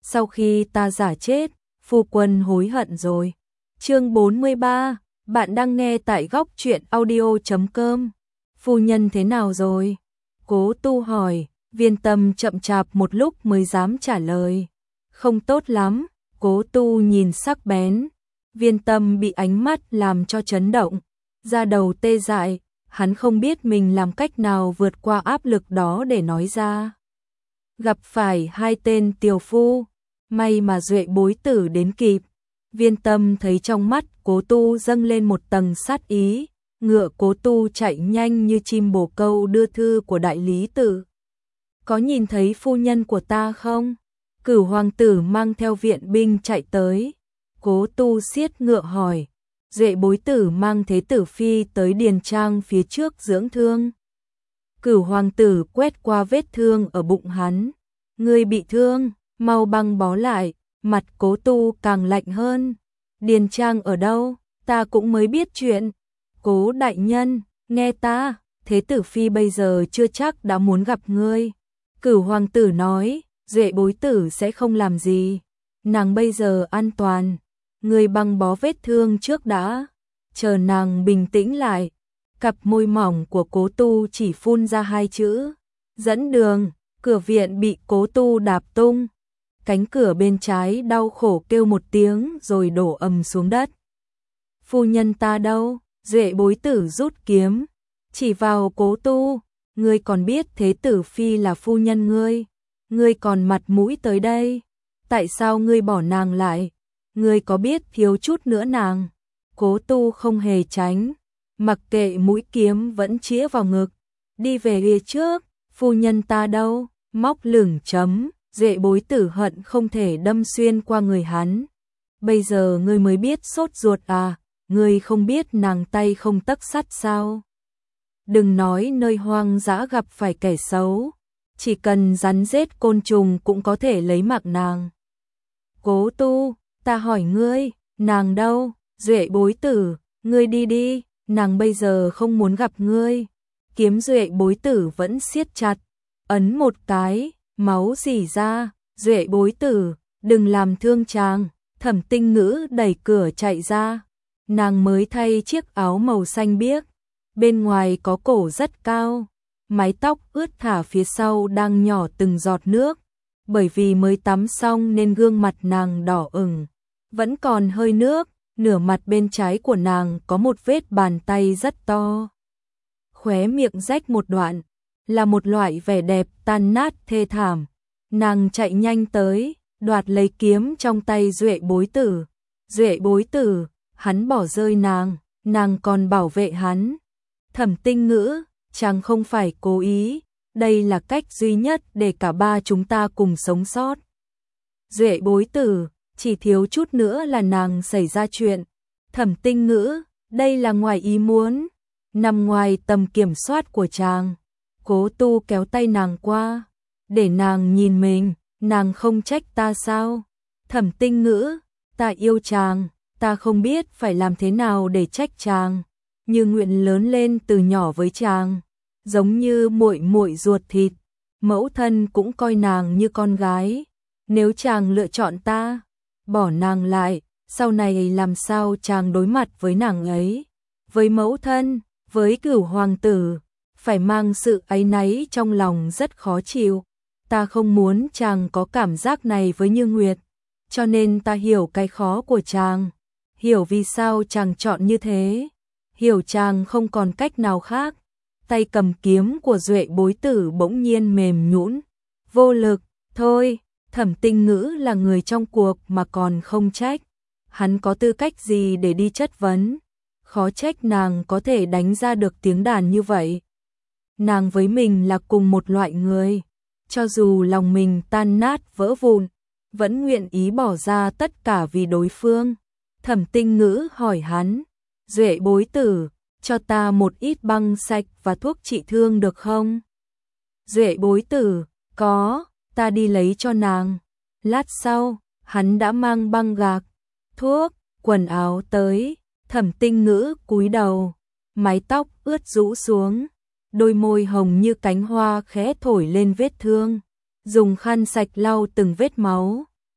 sau khi ta giả chết, phu quân hối hận rồi. Chương 43, bạn đang nghe tại góc truyện audio.com. Phu nhân thế nào rồi? Cố Tu hỏi, Viên Tâm chậm chạp một lúc mới dám trả lời. Không tốt lắm. Cố Tu nhìn sắc bén. Viên Tâm bị ánh mắt làm cho chấn động, da đầu tê dại, hắn không biết mình làm cách nào vượt qua áp lực đó để nói ra. Gặp phải hai tên tiều phu, may mà Duệ Bối Tử đến kịp. Viên Tâm thấy trong mắt Cố Tu dâng lên một tầng sát ý, ngựa Cố Tu chạy nhanh như chim bồ câu đưa thư của đại lý tự. Có nhìn thấy phu nhân của ta không? Cửu hoàng tử mang theo viện binh chạy tới. Cố Tu siết ngựa hỏi. Duệ Bối Tử mang thế tử phi tới điền trang phía trước dưỡng thương. Cửu hoàng tử quét qua vết thương ở bụng hắn. Ngươi bị thương, mau băng bó lại. Mặt Cố Tu càng lạnh hơn. Điền trang ở đâu? Ta cũng mới biết chuyện. Cố đại nhân, nghe ta, thế tử phi bây giờ chưa chắc đã muốn gặp ngươi. Cửu hoàng tử nói, Duệ Bối Tử sẽ không làm gì. Nàng bây giờ an toàn. Ngươi băng bó vết thương trước đã. Chờ nàng bình tĩnh lại. Cặp môi mỏng của Cố Tu chỉ phun ra hai chữ. Dẫn đường. Cửa viện bị Cố Tu đạp tung. Cánh cửa bên trái đau khổ kêu một tiếng rồi đổ ầm xuống đất. Phu nhân ta đâu? Duệ Bối Tử rút kiếm. Chỉ vào Cố Tu. Ngươi còn biết thế tử phi là phu nhân ngươi. Ngươi còn mặt mũi tới đây. Tại sao ngươi bỏ nàng lại? Ngươi có biết thiếu chút nữa nàng? Cố Tu không hề tránh. Mặc kệ mũi kiếm vẫn chĩa vào ngực. Đi về phía trước. Phu nhân ta đâu? Móc lửng chấm. Duệ Bối Tử hận không thể đâm xuyên qua người hắn. Bây giờ ngươi mới biết sốt ruột à? Ngươi không biết nàng tay không tấc sắt sao? Đừng nói nơi hoang dã gặp phải kẻ xấu. Chỉ cần rắn rết côn trùng cũng có thể lấy mạng nàng. Cố Tu, ta hỏi ngươi, nàng đâu? Duệ Bối Tử, ngươi đi đi, nàng bây giờ không muốn gặp ngươi. Kiếm Duệ Bối Tử vẫn siết chặt, ấn một cái, máu rỉ ra. Duệ Bối Tử, đừng làm thương chàng. Thẩm Tinh Ngữ đẩy cửa chạy ra. Nàng mới thay chiếc áo màu xanh biếc, bên ngoài có cổ rất cao, mái tóc ướt thả phía sau đang nhỏ từng giọt nước, bởi vì mới tắm xong nên gương mặt nàng đỏ ửng, vẫn còn hơi nước, nửa mặt bên trái của nàng có một vết bàn tay rất to. Khóe miệng rách một đoạn, là một loại vẻ đẹp tan nát thê thảm. Nàng chạy nhanh tới, đoạt lấy kiếm trong tay Duệ Bối Tử. Duệ Bối Tử, hắn bỏ rơi nàng còn bảo vệ hắn. Thẩm Tinh Ngữ, chàng không phải cố ý, đây là cách duy nhất để cả ba chúng ta cùng sống sót. Duệ Bối Tử, chỉ thiếu chút nữa là nàng xảy ra chuyện. Thẩm Tinh Ngữ, đây là ngoài ý muốn, nằm ngoài tầm kiểm soát của chàng. Cố Tu kéo tay nàng qua, để nàng nhìn mình, nàng không trách ta sao? Thẩm Tinh Ngữ, ta yêu chàng, ta không biết phải làm thế nào để trách chàng. Như nguyện lớn lên từ nhỏ với chàng, giống như muội muội ruột thịt, mẫu thân cũng coi nàng như con gái. Nếu chàng lựa chọn ta, bỏ nàng lại, sau này làm sao chàng đối mặt với nàng ấy, với mẫu thân, với Cửu hoàng tử, phải mang sự áy náy trong lòng rất khó chịu. Ta không muốn chàng có cảm giác này với Như Nguyệt, cho nên ta hiểu cái khó của chàng, hiểu vì sao chàng chọn như thế. Hiểu chàng không còn cách nào khác. Tay cầm kiếm của Duệ Bối Tử bỗng nhiên mềm nhũn, vô lực. Thôi, Thẩm Tinh Ngữ là người trong cuộc mà còn không trách. Hắn có tư cách gì để đi chất vấn? Khó trách nàng có thể đánh ra được tiếng đàn như vậy. Nàng với mình là cùng một loại người, cho dù lòng mình tan nát vỡ vụn, vẫn nguyện ý bỏ ra tất cả vì đối phương. Thẩm Tinh Ngữ hỏi hắn, Duệ Bối Tử, cho ta một ít băng sạch và thuốc trị thương được không? Duệ Bối Tử, có, ta đi lấy cho nàng. Lát sau, hắn đã mang băng gạc, thuốc, quần áo tới. Thẩm Tinh Ngữ cúi đầu, mái tóc ướt rũ xuống, đôi môi hồng như cánh hoa khẽ thổi lên vết thương, dùng khăn sạch lau từng vết máu.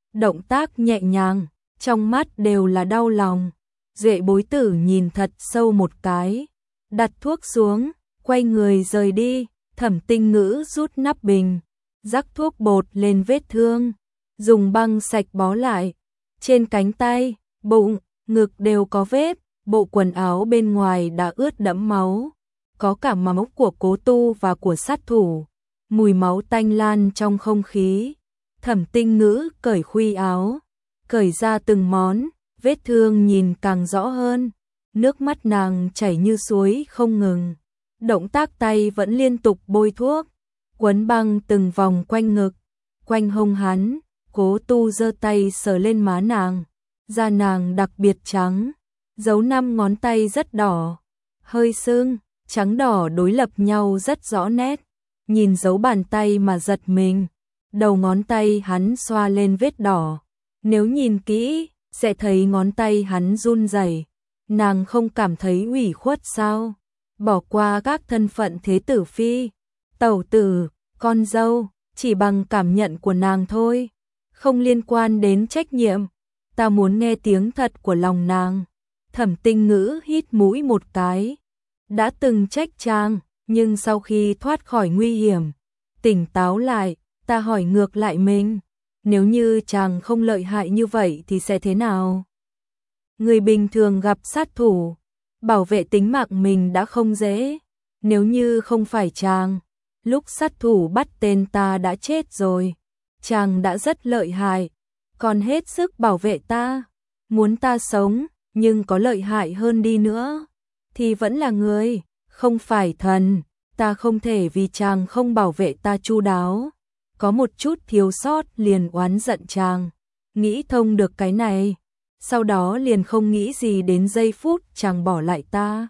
động tác nhẹ nhàng, trong mắt đều là đau lòng. Duệ Bối Tử nhìn thật sâu một cái, đặt thuốc xuống, quay người rời đi. Thẩm Tinh Ngữ rút nắp bình, rắc thuốc bột lên vết thương, dùng băng sạch bó lại. Trên cánh tay, bụng, ngực đều có vết, bộ quần áo bên ngoài đã ướt đẫm máu, có cả máu của Cố Tu và của sát thủ. Mùi máu tanh lan trong không khí. Thẩm Tinh Ngữ cởi khuy áo, cởi ra từng món, vết thương nhìn càng rõ hơn. Nước mắt nàng chảy như suối không ngừng. Động tác tay vẫn liên tục bôi thuốc, quấn băng từng vòng quanh ngực, quanh hông hắn. Cố Tu giơ tay sờ lên má nàng, da nàng đặc biệt trắng, dấu 5 ngón tay rất đỏ, hơi sưng, trắng đỏ đối lập nhau rất rõ nét. Nhìn dấu bàn tay mà giật mình, đầu ngón tay hắn xoa lên vết đỏ. Nếu nhìn kỹ, sẽ thấy ngón tay hắn run rẩy. Nàng không cảm thấy ủy khuất sao? Bỏ qua các thân phận thế tử phi, tẩu tử, con dâu, chỉ bằng cảm nhận của nàng thôi, không liên quan đến trách nhiệm. Ta muốn nghe tiếng thật của lòng nàng. Thẩm Tinh Ngữ hít mũi một cái. Đã từng trách chàng, nhưng sau khi thoát khỏi nguy hiểm, tỉnh táo lại, ta hỏi ngược lại mình, nếu như chàng không lợi hại như vậy thì sẽ thế nào? Người bình thường gặp sát thủ, bảo vệ tính mạng mình đã không dễ, nếu như không phải chàng, lúc sát thủ bắt tên ta đã chết rồi. Chàng đã rất lợi hại, còn hết sức bảo vệ ta, muốn ta sống, nhưng có lợi hại hơn đi nữa, thì vẫn là người, không phải thần. Ta không thể vì chàng không bảo vệ ta chu đáo, có một chút thiếu sót liền oán giận chàng. Nghĩ thông được cái này, sau đó liền không nghĩ gì đến giây phút chàng bỏ lại ta,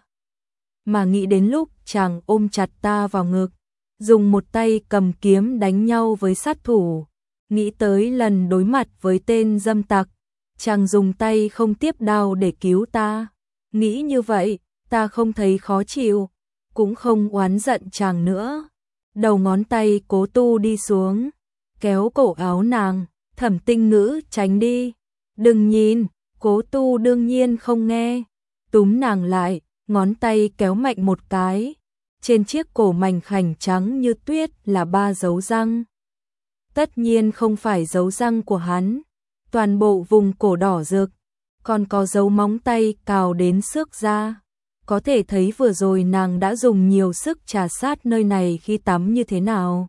mà nghĩ đến lúc chàng ôm chặt ta vào ngực, dùng một tay cầm kiếm đánh nhau với sát thủ. Nghĩ tới lần đối mặt với tên dâm tặc, chàng dùng tay không tiếp đao để cứu ta. Nghĩ như vậy, ta không thấy khó chịu, cũng không oán giận chàng nữa. Đầu ngón tay Cố Tu đi xuống, kéo cổ áo nàng. Thẩm Tinh Ngữ tránh đi. Đừng nhìn. Cố Tu đương nhiên không nghe, túm nàng lại, ngón tay kéo mạnh một cái. Trên chiếc cổ mảnh khảnh trắng như tuyết là 3 dấu răng. Tất nhiên không phải dấu răng của hắn, toàn bộ vùng cổ đỏ rực, còn có dấu móng tay cào đến xước da. Có thể thấy vừa rồi nàng đã dùng nhiều sức trà sát nơi này khi tắm như thế nào.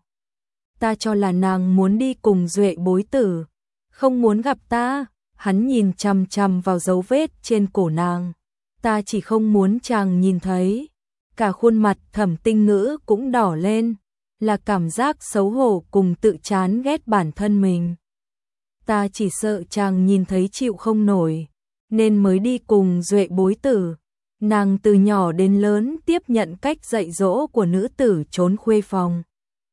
Ta cho là nàng muốn đi cùng Duệ Bối Tử, không muốn gặp ta. Hắn nhìn chằm chằm vào dấu vết trên cổ nàng. Ta chỉ không muốn chàng nhìn thấy. Cả khuôn mặt Thẩm Tinh Ngữ cũng đỏ lên, là cảm giác xấu hổ cùng tự chán ghét bản thân mình. Ta chỉ sợ chàng nhìn thấy chịu không nổi, nên mới đi cùng Duệ Bối Tử. Nàng từ nhỏ đến lớn tiếp nhận cách dạy dỗ của nữ tử trốn khuê phòng,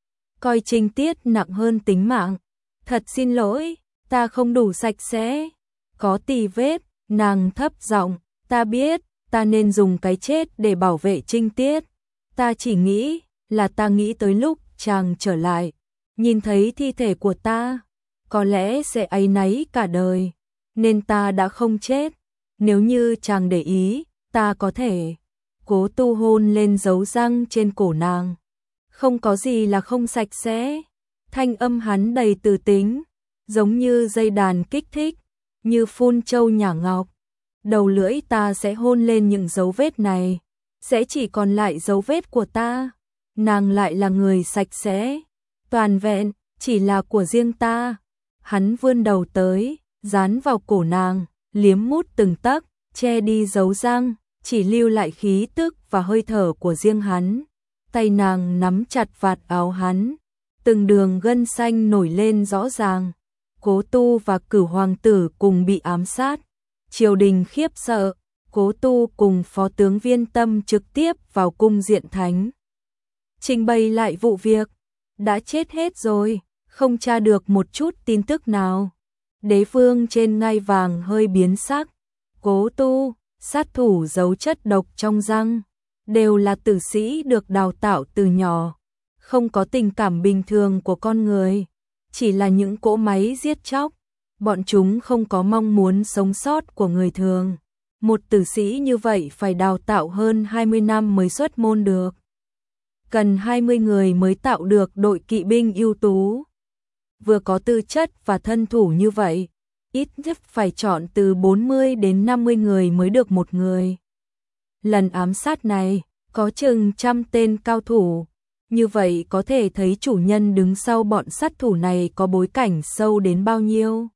coi trinh tiết nặng hơn tính mạng. Thật xin lỗi, ta không đủ sạch sẽ, có tì vết. Nàng thấp giọng, ta biết, ta nên dùng cái chết để bảo vệ trinh tiết. Ta chỉ nghĩ là ta nghĩ tới lúc chàng trở lại, nhìn thấy thi thể của ta, có lẽ sẽ áy náy cả đời, nên ta đã không chết. Nếu như chàng để ý, ta có thể. Cố Tu hôn lên dấu răng trên cổ nàng. Không có gì là không sạch sẽ. Thanh âm hắn đầy từ tính, giống như dây đàn kích thích, như phun châu nhả ngọc. Đầu lưỡi ta sẽ hôn lên những dấu vết này, sẽ chỉ còn lại dấu vết của ta. Nàng lại là người sạch sẽ, toàn vẹn, chỉ là của riêng ta. Hắn vươn đầu tới, dán vào cổ nàng, liếm mút từng tấc, che đi dấu răng, chỉ lưu lại khí tức và hơi thở của riêng hắn. Tay nàng nắm chặt vạt áo hắn, từng đường gân xanh nổi lên rõ ràng. Cố Tu và Cửu hoàng tử cùng bị ám sát. Triều đình khiếp sợ, Cố Tu cùng phó tướng Viên Tâm trực tiếp vào cung Diện Thánh, trình bày lại vụ việc. Đã chết hết rồi, không tra được một chút tin tức nào. Đế vương trên ngai vàng hơi biến sắc. Cố Tu, sát thủ giấu chất độc trong răng, đều là tử sĩ được đào tạo từ nhỏ, không có tình cảm bình thường của con người, chỉ là những cỗ máy giết chóc. bọn chúng không có mong muốn sống sót của người thường. Một tử sĩ như vậy phải đào tạo hơn 20 năm mới xuất môn được. Cần 20 người mới tạo được đội kỵ binh ưu tú. Vừa có tư chất và thân thủ như vậy, ít nhất phải chọn từ 40 đến 50 người mới được một người. Lần ám sát này, có chừng 100 tên cao thủ. Như vậy có thể thấy chủ nhân đứng sau bọn sát thủ này có bối cảnh sâu đến bao nhiêu.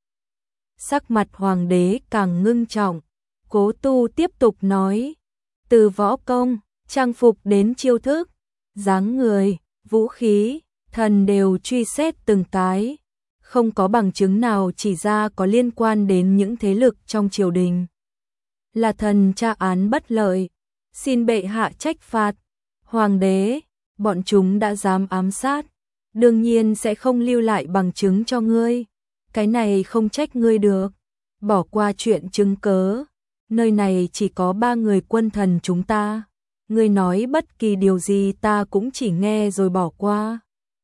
Sắc mặt hoàng đế càng ngưng trọng. Cố Tu tiếp tục nói, từ võ công, trang phục đến chiêu thức, dáng người, vũ khí, thần đều truy xét từng cái. Không có bằng chứng nào chỉ ra có liên quan đến những thế lực trong triều đình. Là thần tra án bất lợi, xin bệ hạ trách phạt. Hoàng đế, bọn chúng đã dám ám sát, đương nhiên sẽ không lưu lại bằng chứng cho ngươi. Cái này không trách ngươi được, bỏ qua chuyện chứng cớ. Nơi này chỉ có 3 người quân thần chúng ta. Ngươi nói bất kỳ điều gì ta cũng chỉ nghe rồi bỏ qua.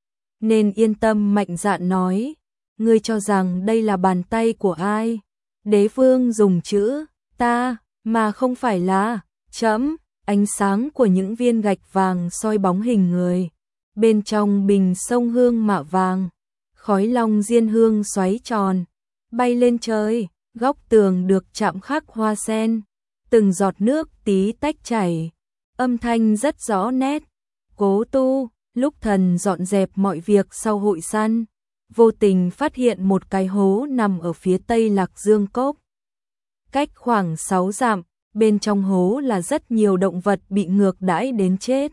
Nên yên tâm mạnh dạn nói. Ngươi cho rằng đây là bàn tay của ai? Đế vương dùng chữ ta mà không phải là chấm. Ánh sáng của những viên gạch vàng soi bóng hình người. Bên trong bình sông hương mạ vàng, khói long diên hương xoáy tròn, bay lên trời. Góc tường được chạm khắc hoa sen, từng giọt nước tí tách chảy, âm thanh rất rõ nét. Cố Tu, lúc thần dọn dẹp mọi việc sau hội săn, vô tình phát hiện một cái hố nằm ở phía tây Lạc Dương Cốc. Cách khoảng 6 dặm, bên trong hố là rất nhiều động vật bị ngược đãi đến chết.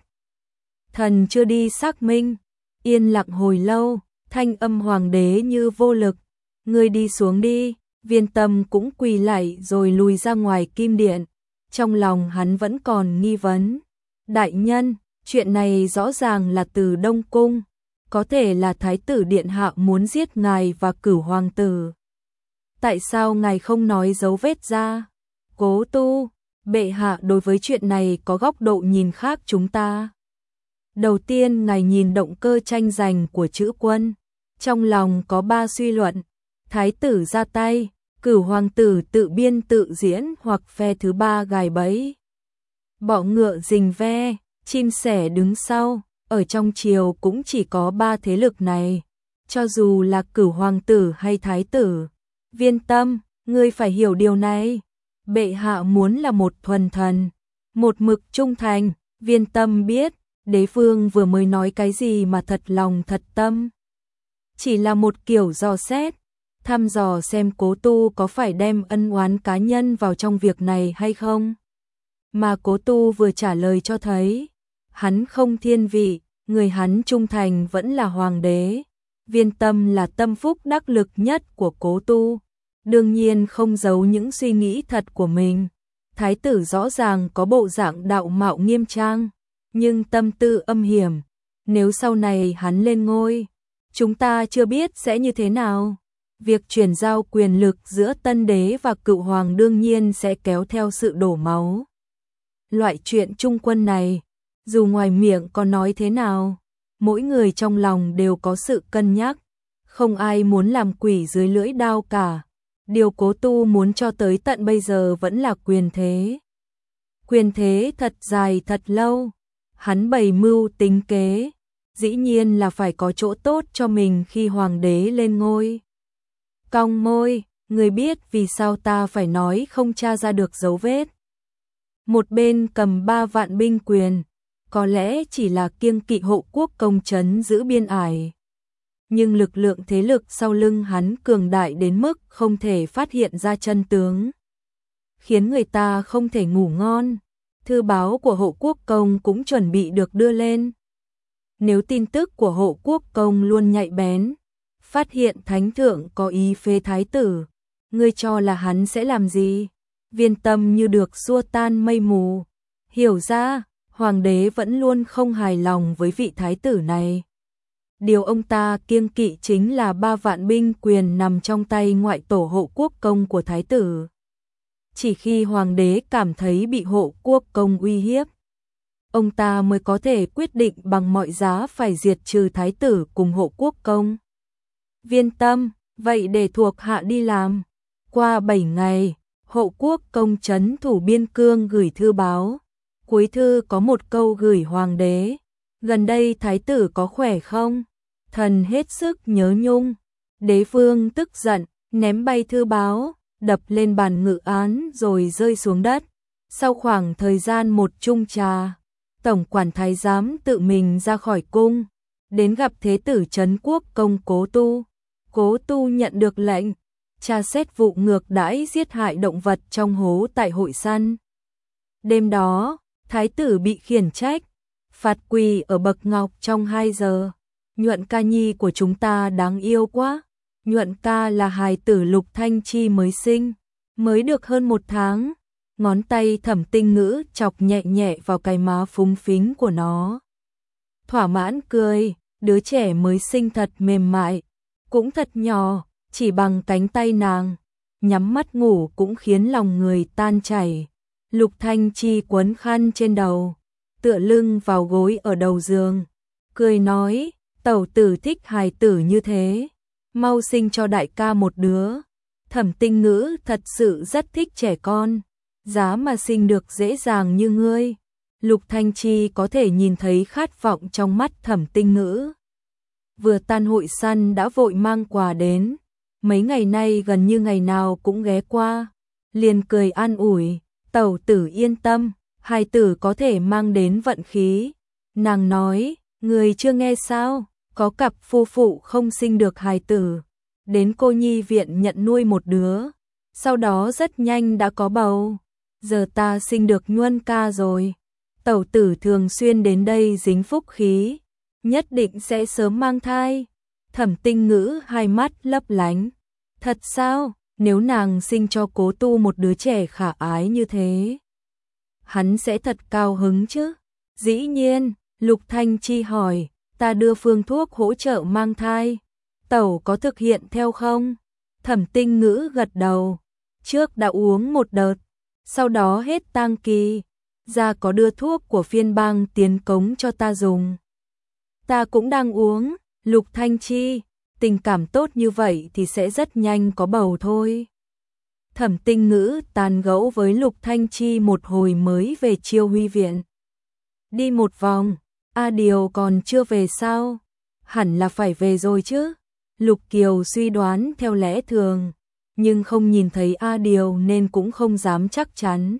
Thần chưa đi xác minh, yên lặng hồi lâu, thanh âm hoàng đế như vô lực. Ngươi đi xuống đi. Viên Tâm cũng quỳ lạy rồi lùi ra ngoài kim điện. Trong lòng hắn vẫn còn nghi vấn. Đại nhân, chuyện này rõ ràng là từ Đông Cung. Có thể là Thái tử Điện Hạ muốn giết ngài và Cửu Hoàng tử. Tại sao ngài không nói dấu vết ra? Cố Tu, bệ hạ đối với chuyện này có góc độ nhìn khác chúng ta. Đầu tiên ngài nhìn động cơ tranh giành của chữ quân. Trong lòng có 3 suy luận. Thái tử ra tay, Cửu Hoàng tử tự biên tự diễn hoặc phe thứ 3 gài bẫy. Bọ ngựa rình ve, chim sẻ đứng sau, ở trong triều cũng chỉ có 3 thế lực này. Cho dù là Cửu Hoàng tử hay Thái tử. Viên Tâm, ngươi phải hiểu điều này. Bệ hạ muốn là một thuần thần, một mực trung thành. Viên Tâm biết, đế vương vừa mới nói cái gì mà thật lòng thật tâm. Chỉ là một kiểu dò xét, thăm dò xem Cố Tu có phải đem ân oán cá nhân vào trong việc này hay không. Mà Cố Tu vừa trả lời cho thấy, hắn không thiên vị, người hắn trung thành vẫn là hoàng đế. Viên Tâm là tâm phúc đắc lực nhất của Cố Tu, đương nhiên không giấu những suy nghĩ thật của mình. Thái tử rõ ràng có bộ dạng đạo mạo nghiêm trang, nhưng tâm tư âm hiểm. Nếu sau này hắn lên ngôi, chúng ta chưa biết sẽ như thế nào. Việc chuyển giao quyền lực giữa tân đế và cựu hoàng đương nhiên sẽ kéo theo sự đổ máu. Loại chuyện trung quân này, dù ngoài miệng có nói thế nào, mỗi người trong lòng đều có sự cân nhắc. Không ai muốn làm quỷ dưới lưỡi đao cả. Điều Cố Tu muốn cho tới tận bây giờ vẫn là quyền thế. Quyền thế thật dài thật lâu. Hắn bày mưu tính kế, dĩ nhiên là phải có chỗ tốt cho mình khi hoàng đế lên ngôi. Cong môi, người biết vì sao ta phải nói không tra ra được dấu vết. Một bên cầm 3 vạn binh quyền, có lẽ chỉ là kiêng kỵ Hộ Quốc công trấn giữ biên ải. Nhưng lực lượng thế lực sau lưng hắn cường đại đến mức không thể phát hiện ra chân tướng, khiến người ta không thể ngủ ngon. Thư báo của Hộ Quốc công cũng chuẩn bị được đưa lên. Nếu tin tức của Hộ Quốc công luôn nhạy bén, phát hiện thánh thượng có ý phế thái tử, ngươi cho là hắn sẽ làm gì? Viên Tâm như được xua tan mây mù, hiểu ra hoàng đế vẫn luôn không hài lòng với vị thái tử này. Điều ông ta kiêng kỵ chính là 3 vạn binh quyền nằm trong tay ngoại tổ Hộ Quốc công của thái tử. Chỉ khi hoàng đế cảm thấy bị Hộ Quốc công uy hiếp, ông ta mới có thể quyết định bằng mọi giá phải diệt trừ thái tử cùng Hộ Quốc công. Viên Tâm, Vậy để thuộc hạ đi làm. Qua 7 ngày, Hộ quốc công trấn thủ biên cương gửi thư báo. Cuối thư có một câu gửi hoàng đế. Gần đây thái tử có khỏe không? Thần hết sức nhớ nhung. Đế vương tức giận, ném bay thư báo, đập lên bàn ngự án rồi rơi xuống đất. Sau khoảng thời gian một chung trà, tổng quản thái giám tự mình ra khỏi cung, đến gặp thế tử trấn quốc công Cố Tu. Cố Tu nhận được lệnh tra xét vụ ngược đãi giết hại động vật trong hố tại hội săn. Đêm đó, thái tử bị khiển trách, phạt quỳ ở bậc ngọc trong 2 giờ. Nhuận ca nhi của chúng ta đáng yêu quá. Nhuận ca là hài tử Lục Thanh Chi mới sinh, mới được hơn 1 tháng. Ngón tay Thẩm Tinh Ngữ chọc nhẹ nhẹ vào cái má phúng phính của nó. Thỏa mãn cười, đứa trẻ mới sinh thật mềm mại, cũng thật nhỏ, chỉ bằng cánh tay nàng, nhắm mắt ngủ cũng khiến lòng người tan chảy. Lục Thanh Chi quấn khăn trên đầu, tựa lưng vào gối ở đầu giường, cười nói, tẩu tử thích hài tử như thế, mau sinh cho đại ca một đứa. Thẩm Tinh Ngữ thật sự rất thích trẻ con, giá mà sinh được dễ dàng như ngươi. Lục Thanh Chi có thể nhìn thấy khát vọng trong mắt Thẩm Tinh Ngữ. Vừa tan hội săn đã vội mang quà đến, mấy ngày nay gần như ngày nào cũng ghé qua, liền cười an ủi, tẩu tử yên tâm, hài tử có thể mang đến vận khí. Nàng nói, người chưa nghe sao, có cặp phu phụ không sinh được hài tử, đến cô nhi viện nhận nuôi một đứa, sau đó rất nhanh đã có bầu. Giờ ta sinh được Nhuân ca rồi, tẩu tử thường xuyên đến đây dính phúc khí, nhất định sẽ sớm mang thai. Thẩm Tinh Ngữ hai mắt lấp lánh. Thật sao? Nếu nàng sinh cho Cố Tu một đứa trẻ khả ái như thế, hắn sẽ thật cao hứng chứ? Dĩ nhiên, Lục Thanh Chi hỏi, ta đưa phương thuốc hỗ trợ mang thai, tẩu có thực hiện theo không? Thẩm Tinh Ngữ gật đầu, trước đã uống một đợt, sau đó hết tang kỳ, ra có đưa thuốc của phiên bang tiến cống cho ta dùng. Ta cũng đang uống. Lục Thanh Chi, tình cảm tốt như vậy thì sẽ rất nhanh có bầu thôi. Thẩm Tinh Ngữ tán gẫu với Lục Thanh Chi một hồi mới về Chiêu Huy viện. Đi một vòng, A Điều còn chưa về sao? Hẳn là phải về rồi chứ. Lục Kiều suy đoán theo lẽ thường, nhưng không nhìn thấy A Điều nên cũng không dám chắc chắn.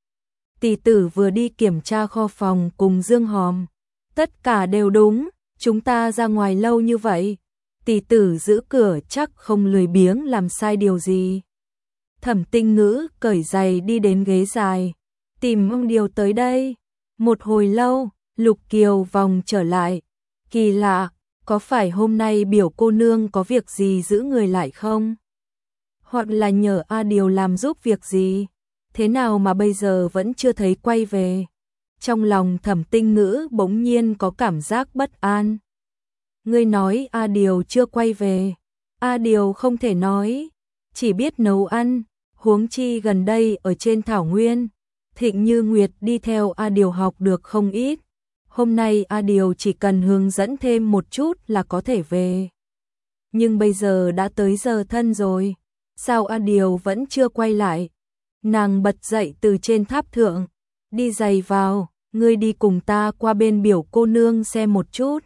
Tỷ tử vừa đi kiểm tra kho phòng cùng Dương Hòm, tất cả đều đúng. Chúng ta ra ngoài lâu như vậy, tỷ tử giữ cửa chắc không lười biếng làm sai điều gì. Thẩm Tinh Ngữ cởi giày đi đến ghế dài, tìm ông Điều tới đây. Một hồi lâu, Lục Kiều vòng trở lại. Kỳ lạ, có phải hôm nay biểu cô nương có việc gì giữ người lại không? Hoặc là nhờ A Điều làm giúp việc gì? Thế nào mà bây giờ vẫn chưa thấy quay về? Trong lòng Thẩm Tinh Ngữ bỗng nhiên có cảm giác bất an. Ngươi nói A Điều chưa quay về. A Điều không thể nói, chỉ biết nấu ăn, huống chi gần đây ở trên thảo nguyên, Thịnh Như Nguyệt đi theo A Điều học được không ít. Hôm nay A Điều chỉ cần hướng dẫn thêm một chút là có thể về. Nhưng bây giờ đã tới giờ thân rồi, sao A Điều vẫn chưa quay lại? Nàng bật dậy từ trên tháp thượng, đi giày vào, ngươi đi cùng ta qua bên biểu cô nương xem một chút.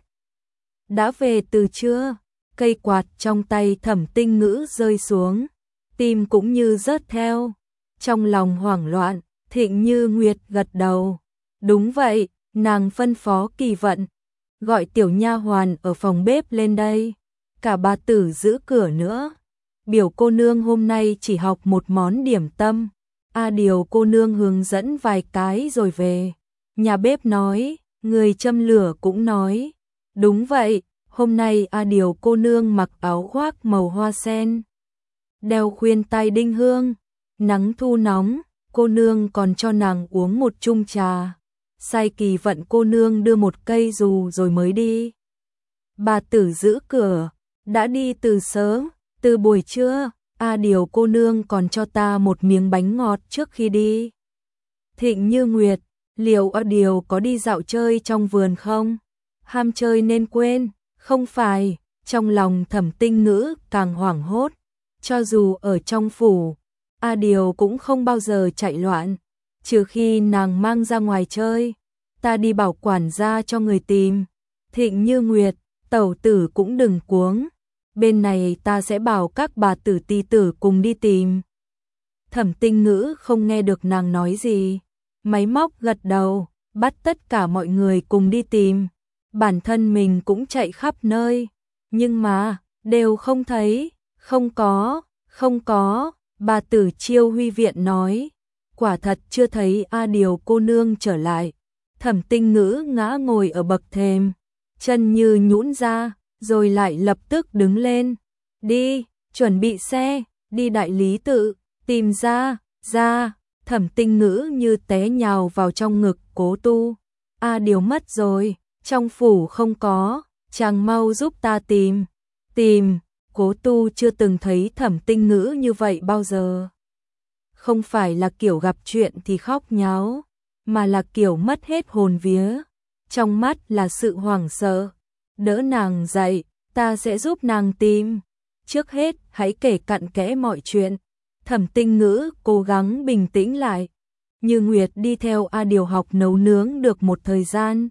Đã về từ chưa? Cây quạt trong tay Thẩm Tinh Ngữ rơi xuống, tim cũng như rớt theo. Trong lòng hoảng loạn, Thịnh Như Nguyệt gật đầu. Đúng vậy, nàng phân phó Kỳ Vận, gọi tiểu nha hoàn ở phòng bếp lên đây. Cả bà tử giữ cửa nữa. Biểu cô nương hôm nay chỉ học một món điểm tâm. A Điều cô nương hướng dẫn vài cái rồi về. Nhà bếp nói, người châm lửa cũng nói. Đúng vậy, hôm nay A Điều cô nương mặc áo khoác màu hoa sen, đeo khuyên tai đinh hương. Nắng thu nóng, cô nương còn cho nàng uống một chung trà. Sai Kỳ Vận cô nương đưa một cây dù rồi mới đi. Bà tử giữ cửa, đã đi từ sớm, từ buổi trưa. A Điều cô nương còn cho ta một miếng bánh ngọt trước khi đi. Thịnh Như Nguyệt, liệu A Điều có đi dạo chơi trong vườn không? Ham chơi nên quên, không phải, Trong lòng Thẩm Tinh Ngữ càng hoảng hốt, cho dù ở trong phủ, A Điều cũng không bao giờ chạy loạn, trừ khi nàng mang ra ngoài chơi, ta đi bảo quản gia cho người tìm. Thịnh Như Nguyệt, tẩu tử cũng đừng cuống, bên này ta sẽ bảo các bà tử tỳ tử cùng đi tìm. Thẩm Tinh Ngữ không nghe được nàng nói gì, máy móc gật đầu, bắt tất cả mọi người cùng đi tìm. Bản thân mình cũng chạy khắp nơi, nhưng mà đều không thấy. Không có, bà tử Chiêu Huy Viện nói, quả thật chưa thấy A Điều cô nương trở lại. Thẩm Tinh Ngữ ngã ngồi ở bậc thềm, chân như nhũn ra, rồi lại lập tức đứng lên. Đi, chuẩn bị xe, đi đại lý tự, tìm ra. Thẩm Tinh Ngữ như té nhào vào trong ngực Cố Tu. A Điều mất rồi, trong phủ không có, chàng mau giúp ta tìm. Cố Tu chưa từng thấy Thẩm Tinh Ngữ như vậy bao giờ. Không phải là kiểu gặp chuyện thì khóc nháo, mà là kiểu mất hết hồn vía. Trong mắt là sự hoảng sợ. Đỡ nàng dậy, ta sẽ giúp nàng tìm. Trước hết, hãy kể cặn kẽ mọi chuyện. Thẩm Tinh Ngữ cố gắng bình tĩnh lại. Như Nguyệt đi theo A Điều học nấu nướng được một thời gian.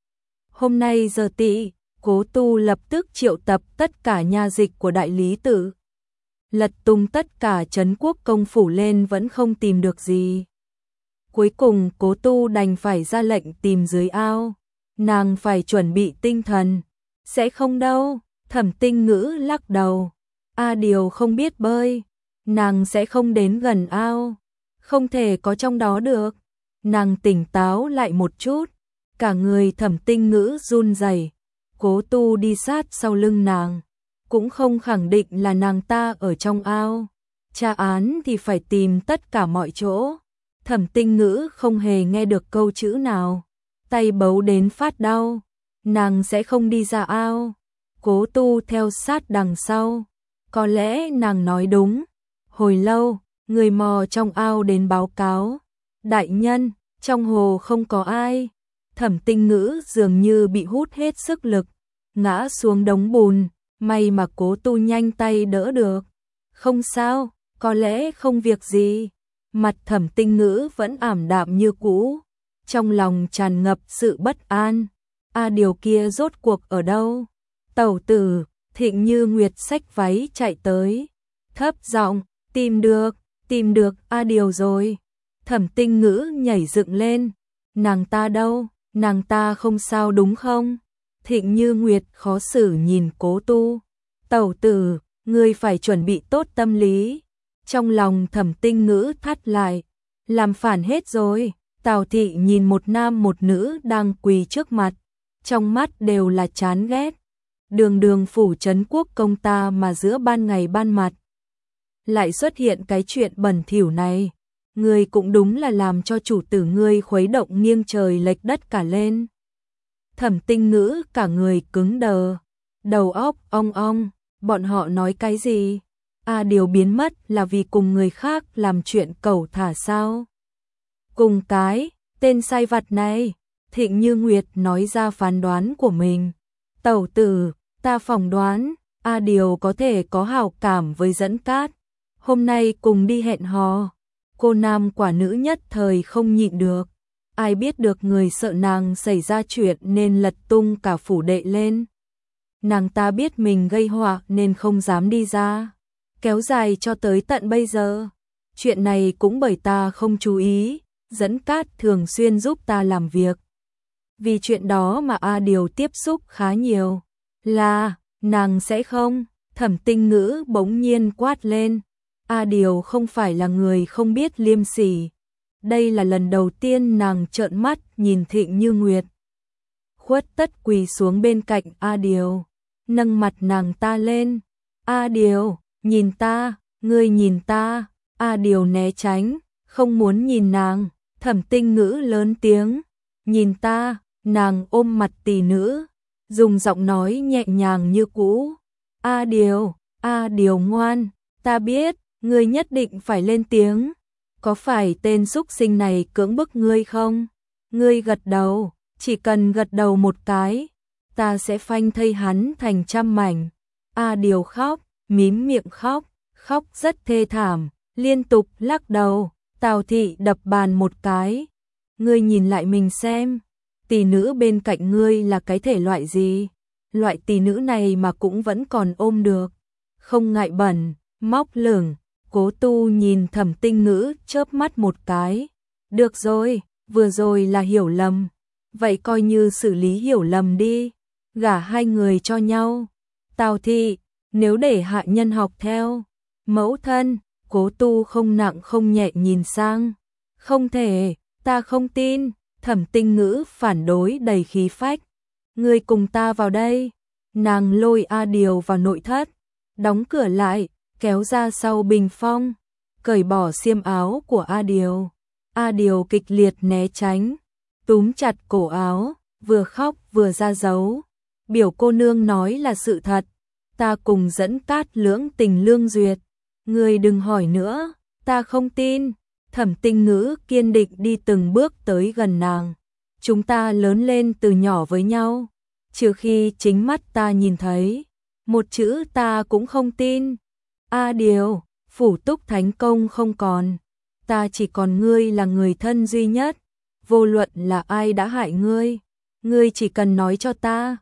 Hôm nay giờ tỵ, Cố Tu lập tức triệu tập tất cả nha dịch của đại lý tự. Lật tung tất cả trấn quốc công phủ lên vẫn không tìm được gì. Cuối cùng Cố Tu đành phải ra lệnh tìm dưới ao. Nàng phải chuẩn bị tinh thần. Sẽ không đâu, Thẩm Tinh Ngữ lắc đầu. A Điều không biết bơi, nàng sẽ không đến gần ao. Không thể có trong đó được. Nàng tỉnh táo lại một chút. Cả người Thẩm Tinh Ngữ run rẩy. Cố Tu đi sát sau lưng nàng, cũng không khẳng định là nàng ta ở trong ao. Tra án thì phải tìm tất cả mọi chỗ. Thẩm Tinh Ngữ không hề nghe được câu chữ nào, tay bấu đến phát đau. Nàng sẽ không đi ra ao. Cố Tu theo sát đằng sau. Có lẽ nàng nói đúng. Hồi lâu, người mò trong ao đến báo cáo. Đại nhân, trong hồ không có ai. Thẩm Tinh Ngữ dường như bị hút hết sức lực, ngã xuống đống bùn, may mà Cố Tu nhanh tay đỡ được. Không sao, có lẽ không việc gì. Mặt Thẩm Tinh Ngữ vẫn ảm đạm như cũ, trong lòng tràn ngập sự bất an. A Điều kia rốt cuộc ở đâu? Tẩu tử, Thịnh Như Nguyệt xách váy chạy tới, thấp giọng, tìm được A Điều rồi. Thẩm Tinh Ngữ nhảy dựng lên, nàng ta đâu? Nàng ta không sao đúng không? Thịnh Như Nguyệt khó xử nhìn Cố Tu. Tẩu tử, ngươi phải chuẩn bị tốt tâm lý. Trong lòng Thẩm Tinh Ngữ thắt lại. Làm phản hết rồi. Tào Thị nhìn một nam một nữ đang quỳ trước mặt, trong mắt đều là chán ghét. Đường đường phủ trấn quốc công ta mà giữa ban ngày ban mặt lại xuất hiện cái chuyện bẩn thỉu này. Ngươi cũng đúng là làm cho chủ tử ngươi khuấy động nghiêng trời lệch đất cả lên. Thẩm Tinh Ngữ cả người cứng đờ, đầu óc ong ong, bọn họ nói cái gì? A Điều biến mất là vì cùng người khác làm chuyện cẩu thả sao? Cùng cái, tên sai vặt này. Thịnh Như Nguyệt nói ra phán đoán của mình. Tẩu tử, ta phỏng đoán, A Điều có thể có hảo cảm với Dẫn Cát. Hôm nay cùng đi hẹn hò. Cô nam quả nữ nhất thời không nhịn được. Ai biết được người sợ nàng xảy ra chuyện nên lật tung cả phủ đệ lên. Nàng ta biết mình gây họa nên không dám đi ra. Kéo dài cho tới tận bây giờ. Chuyện này cũng bởi ta không chú ý. Dẫn Cát thường xuyên giúp ta làm việc. Vì chuyện đó mà A Điều tiếp xúc khá nhiều. Là, nàng sẽ không? Thẩm Tinh Ngữ bỗng nhiên quát lên. A Điều không phải là người không biết liêm sỉ. Đây là lần đầu tiên nàng trợn mắt nhìn Thịnh Như Nguyệt. Khuất tất quỳ xuống bên cạnh A Điều, nâng mặt nàng ta lên. A Điều, nhìn ta, ngươi nhìn ta. A Điều né tránh, không muốn nhìn nàng. Thẩm Tinh Ngữ lớn tiếng, nhìn ta. Nàng ôm mặt tỷ nữ, dùng giọng nói nhẹ nhàng như cũ. A Điều ngoan, ta biết, ngươi nhất định phải lên tiếng. Có phải tên xúc sinh này cưỡng bức ngươi không? Ngươi gật đầu, chỉ cần gật đầu một cái, ta sẽ phanh thây hắn thành trăm mảnh. A Điều khóc, mím miệng khóc, khóc rất thê thảm, liên tục lắc đầu. Tào Thị đập bàn một cái. Ngươi nhìn lại mình xem, tỷ nữ bên cạnh ngươi là cái thể loại gì? Loại tỷ nữ này mà cũng vẫn còn ôm được. Không ngại bẩn, móc lửng. Cố Tu nhìn Thẩm Tinh Ngữ chớp mắt một cái. Được rồi, vừa rồi là hiểu lầm. Vậy coi như xử lý hiểu lầm đi. Gả hai người cho nhau. Tào Thị, nếu để hạ nhân học theo mẫu thân. Cố Tu không nặng không nhẹ nhìn sang. Không thể, ta không tin. Thẩm Tinh Ngữ phản đối đầy khí phách. Ngươi cùng ta vào đây. Nàng lôi A Điều vào nội thất, đóng cửa lại, kéo ra sau bình phong, cởi bỏ xiêm áo của A Điều. A Điều kịch liệt né tránh, túm chặt cổ áo, vừa khóc vừa ra dấu. Biểu cô nương nói là sự thật, ta cùng Dẫn Cát lưỡng tình lương duyệt. Ngươi đừng hỏi nữa, ta không tin. Thẩm Tinh Ngữ kiên định đi từng bước tới gần nàng. Chúng ta lớn lên từ nhỏ với nhau, trừ khi chính mắt ta nhìn thấy, một chữ ta cũng không tin. A Điều, phủ Túc Thánh Công không còn, ta chỉ còn ngươi là người thân duy nhất, vô luận là ai đã hại ngươi, ngươi chỉ cần nói cho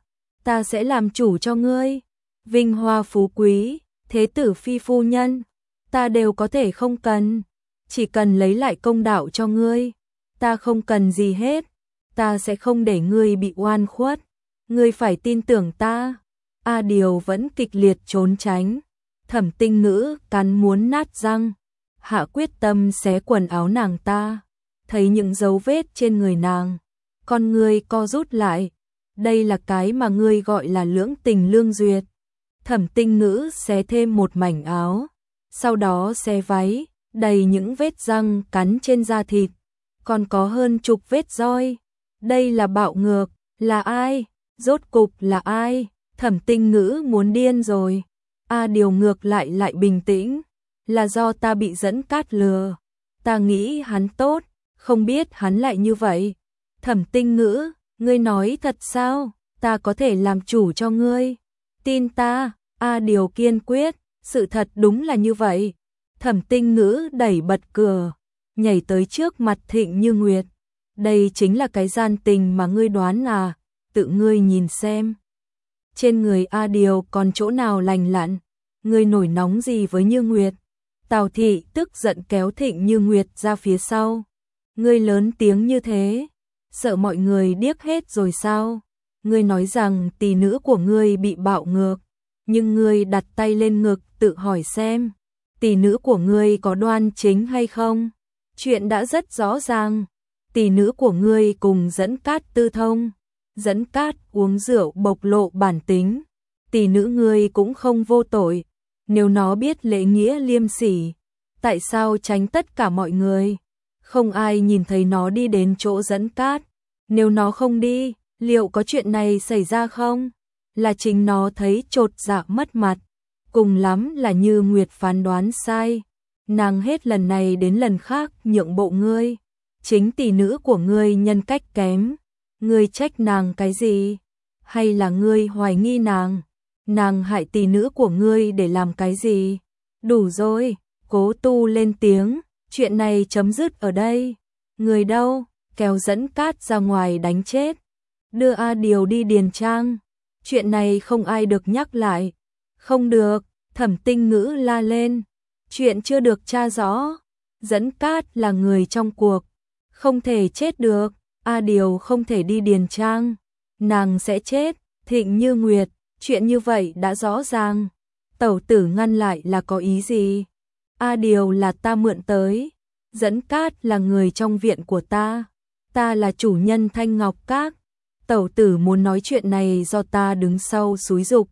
ta sẽ làm chủ cho ngươi. Vinh hoa phú quý, thế tử phi phu nhân, ta đều có thể không cần, chỉ cần lấy lại công đạo cho ngươi, ta không cần gì hết, ta sẽ không để ngươi bị oan khuất. Ngươi phải tin tưởng ta. A Điều vẫn kịch liệt trốn tránh. Thẩm Tinh Ngữ cắn muốn nát răng, hạ quyết tâm xé quần áo nàng ta. Thấy những dấu vết trên người nàng, con ngươi co rút lại. Đây là cái mà ngươi gọi là lưỡng tình lương duyệt. Thẩm Tinh Ngữ xé thêm một mảnh áo, sau đó xé váy, đầy những vết răng cắn trên da thịt, còn có hơn chục vết roi. Đây là bạo ngược, là ai? Rốt cục là ai? Thẩm Tinh Ngữ muốn điên rồi. A Điều ngược lại bình tĩnh. Là do ta bị Dẫn Cát lừa. Ta nghĩ hắn tốt, không biết hắn lại như vậy. Thẩm Tinh Ngữ, ngươi nói thật sao? Ta có thể làm chủ cho ngươi. Tin ta. A Điều kiên quyết. Sự thật đúng là như vậy. Thẩm Tinh Ngữ đẩy bật cửa, nhảy tới trước mặt Thịnh Như Nguyệt. Đây chính là cái gian tình mà ngươi đoán à? Tự ngươi nhìn xem. Trên người A Điều còn chỗ nào lành lặn? Ngươi nổi nóng gì với Như Nguyệt? Tào Thị tức giận kéo Thịnh Như Nguyệt ra phía sau. Ngươi lớn tiếng như thế, sợ mọi người điếc hết rồi sao? Ngươi nói rằng tỷ nữ của ngươi bị bạo ngược, nhưng ngươi đặt tay lên ngực tự hỏi xem, tỷ nữ của ngươi có đoan chính hay không? Chuyện đã rất rõ ràng, tỷ nữ của ngươi cùng Dẫn Cát tư thông. Dẫn Cát uống rượu bộc lộ bản tính, tỷ nữ ngươi cũng không vô tội. Nếu nó biết lễ nghĩa liêm sỉ, tại sao tránh tất cả mọi người? Không ai nhìn thấy nó đi đến chỗ Dẫn Cát. Nếu nó không đi, liệu có chuyện này xảy ra không? Là chính nó thấy chột dạ mất mặt. Cùng lắm là Như Nguyệt phán đoán sai. Nàng hết lần này đến lần khác nhượng bộ ngươi. Chính tỷ nữ của ngươi nhân cách kém. Ngươi trách nàng cái gì? Hay là ngươi hoài nghi nàng? Nàng hại tỷ nữ của ngươi để làm cái gì? Đủ rồi, Cố Tu lên tiếng, chuyện này chấm dứt ở đây. Người đâu? Kéo Dẫn Cát ra ngoài đánh chết. Đưa A Điều đi điền trang. Chuyện này không ai được nhắc lại. Không được, Thẩm Tinh Ngữ la lên. Chuyện chưa được tra rõ. Dẫn Cát là người trong cuộc, không thể chết được. A Điều không thể đi điền trang, nàng sẽ chết. Thịnh Như Nguyệt, chuyện như vậy đã rõ ràng. Tẩu tử ngăn lại là có ý gì? A Điều là ta mượn tới, Dẫn Cát là người trong viện của ta là chủ nhân Thanh Ngọc Các. Tẩu tử muốn nói chuyện này do ta đứng sau xúi giục.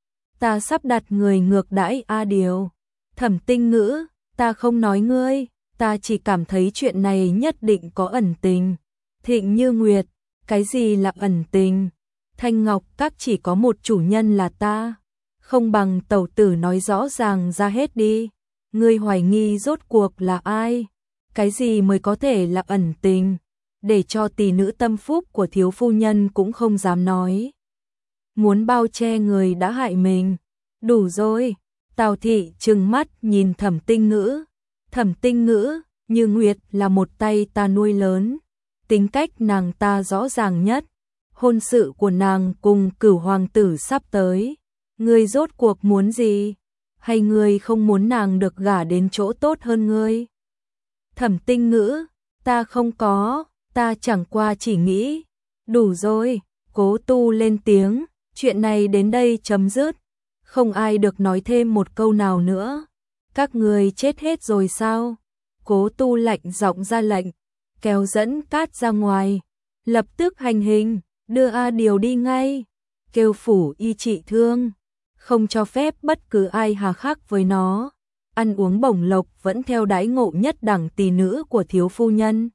Ta sắp đặt người ngược đãi A Điều. Thẩm Tinh Ngữ, ta không nói ngươi, ta chỉ cảm thấy chuyện này nhất định có ẩn tình. Thịnh Như Nguyệt, cái gì là ẩn tình? Thanh Ngọc Các chỉ có một chủ nhân là ta, không bằng tẩu tử nói rõ ràng ra hết đi. Ngươi hoài nghi rốt cuộc là ai? Cái gì mới có thể là ẩn tình? Để cho tỷ nữ tâm phúc của thiếu phu nhân cũng không dám nói. Muốn bao che người đã hại mình. Đủ rồi. Tào thị trừng mắt nhìn Thẩm Tinh Ngữ. Thẩm Tinh Ngữ, Như Nguyệt là một tay ta nuôi lớn. Tính cách nàng ta rõ ràng nhất. Hôn sự của nàng cùng Cửu hoàng tử sắp tới. Ngươi rốt cuộc muốn gì? Hay ngươi không muốn nàng được gả đến chỗ tốt hơn ngươi? Thẩm Tinh Ngữ, ta không có, ta chẳng qua chỉ nghĩ. Đủ rồi, Cố Tu lên tiếng, chuyện này đến đây chấm dứt. Không ai được nói thêm một câu nào nữa. Các người chết hết rồi sao? Cố Tu lạnh giọng ra lệnh, kéo dẫn Cát ra ngoài. Lập tức hành hình, đưa A Điều đi ngay. Kêu phủ y trị thương. Không cho phép bất cứ ai hà khắc với nó. Ăn uống bổng lộc vẫn theo đãi ngộ nhất đẳng tỷ nữ của thiếu phu nhân.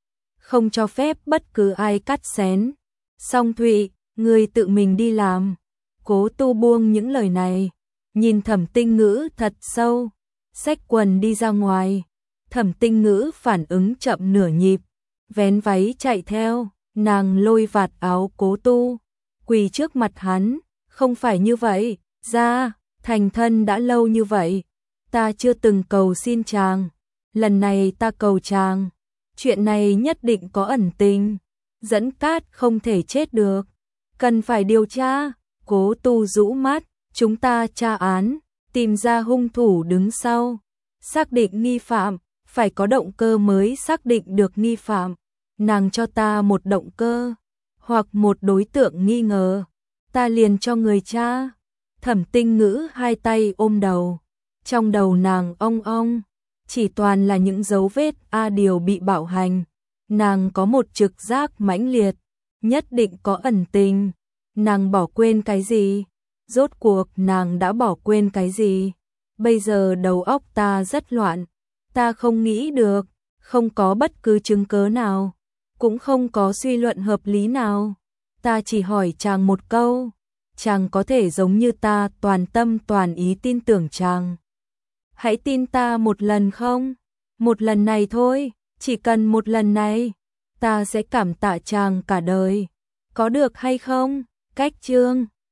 Không cho phép bất cứ ai cắt xén. Song Thụy, người tự mình đi làm. Cố Tu buông những lời này, nhìn Thẩm Tinh Ngữ thật sâu, xách quần đi ra ngoài. Thẩm Tinh Ngữ phản ứng chậm nửa nhịp, vén váy chạy theo, nàng lôi vạt áo Cố Tu, quỳ trước mặt hắn, không phải như vậy, ra, thành thân đã lâu như vậy, ta chưa từng cầu xin chàng, lần này ta cầu chàng, chuyện này nhất định có ẩn tình, dẫn Cát không thể chết được, cần phải điều tra. Cố Tu rũ mắt, chúng ta tra án, tìm ra hung thủ đứng sau, xác định nghi phạm, phải có động cơ mới xác định được nghi phạm. Nàng cho ta một động cơ, hoặc một đối tượng nghi ngờ, ta liền cho người tra. Thẩm Tinh Ngữ hai tay ôm đầu, trong đầu nàng ong ong, chỉ toàn là những dấu vết A Điều bị bạo hành. Nàng có một trực giác mãnh liệt, nhất định có ẩn tình. Nàng bỏ quên cái gì? Rốt cuộc nàng đã bỏ quên cái gì? Bây giờ đầu óc ta rất loạn, ta không nghĩ được, không có bất cứ chứng cớ nào, cũng không có suy luận hợp lý nào. Ta chỉ hỏi chàng một câu, chàng có thể giống như ta toàn tâm toàn ý tin tưởng chàng. Hãy tin ta một lần không? Một lần này thôi, chỉ cần một lần này, ta sẽ cảm tạ chàng cả đời. Có được hay không? Cách chương